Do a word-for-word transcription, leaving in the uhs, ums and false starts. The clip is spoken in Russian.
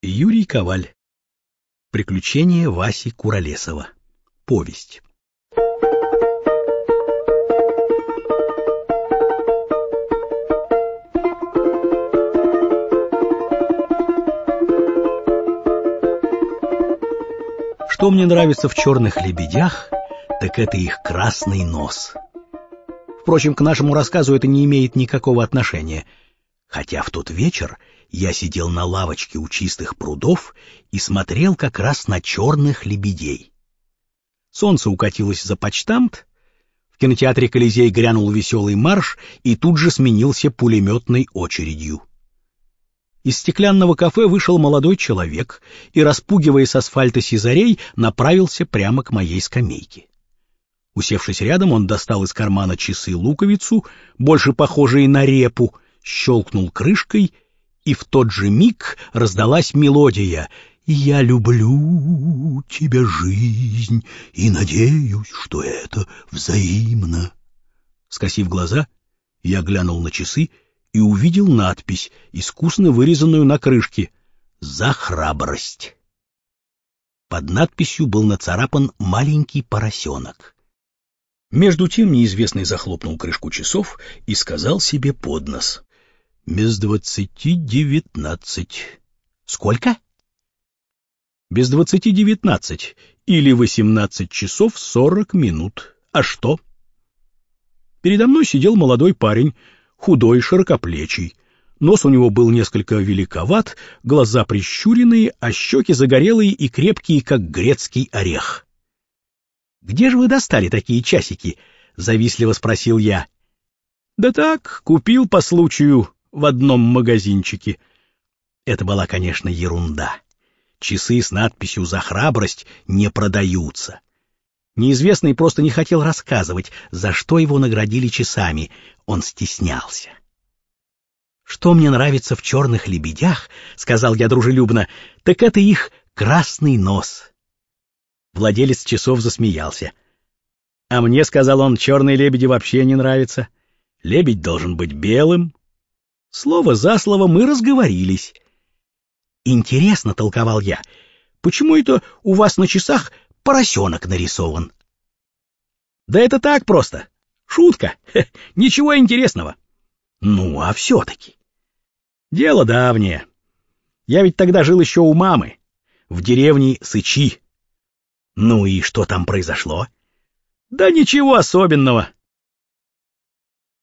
Юрий Коваль. Приключения Васи Куролесова. Повесть. Что мне нравится в «Черных лебедях», так это их красный нос. Впрочем, к нашему рассказу это не имеет никакого отношения, хотя в тот вечер я сидел на лавочке у чистых прудов и смотрел как раз на черных лебедей. Солнце укатилось за почтамт, в кинотеатре «Колизей» грянул веселый марш и тут же сменился пулеметной очередью. Из стеклянного кафе вышел молодой человек и, распугивая с асфальта сизарей, направился прямо к моей скамейке. Усевшись рядом, он достал из кармана часы-луковицу, больше похожие на репу, щелкнул крышкой, и в тот же миг раздалась мелодия «Я люблю тебя, жизнь, и надеюсь, что это взаимно». Скосив глаза, я глянул на часы и увидел надпись, искусно вырезанную на крышке «За храбрость». Под надписью был нацарапан маленький поросенок. Между тем неизвестный захлопнул крышку часов и сказал себе под нос: «Без двадцати девятнадцать». «Сколько?» «Без двадцати девятнадцать, или восемнадцать часов сорок минут. А что?» Передо мной сидел молодой парень, худой, широкоплечий. Нос у него был несколько великоват, глаза прищуренные, а щеки загорелые и крепкие, как грецкий орех. «Где же вы достали такие часики?» — завистливо спросил я. «Да так, купил по случаю в одном магазинчике». Это была, конечно, ерунда. Часы с надписью «За храбрость» не продаются. Неизвестный просто не хотел рассказывать, за что его наградили часами. Он стеснялся. «Что мне нравится в «Черных лебедях», — сказал я дружелюбно, — так это их красный нос». Владелец часов засмеялся. «А мне, — сказал он, — черные лебеди вообще не нравятся. Лебедь должен быть белым». Слово за слово мы разговорились. «Интересно, — толковал я, — почему это у вас на часах поросенок нарисован?» «Да это так просто. Шутка. Хе, ничего интересного». «Ну, а все-таки?» «Дело давнее. Я ведь тогда жил еще у мамы, в деревне Сычи». «Ну и что там произошло?» «Да ничего особенного.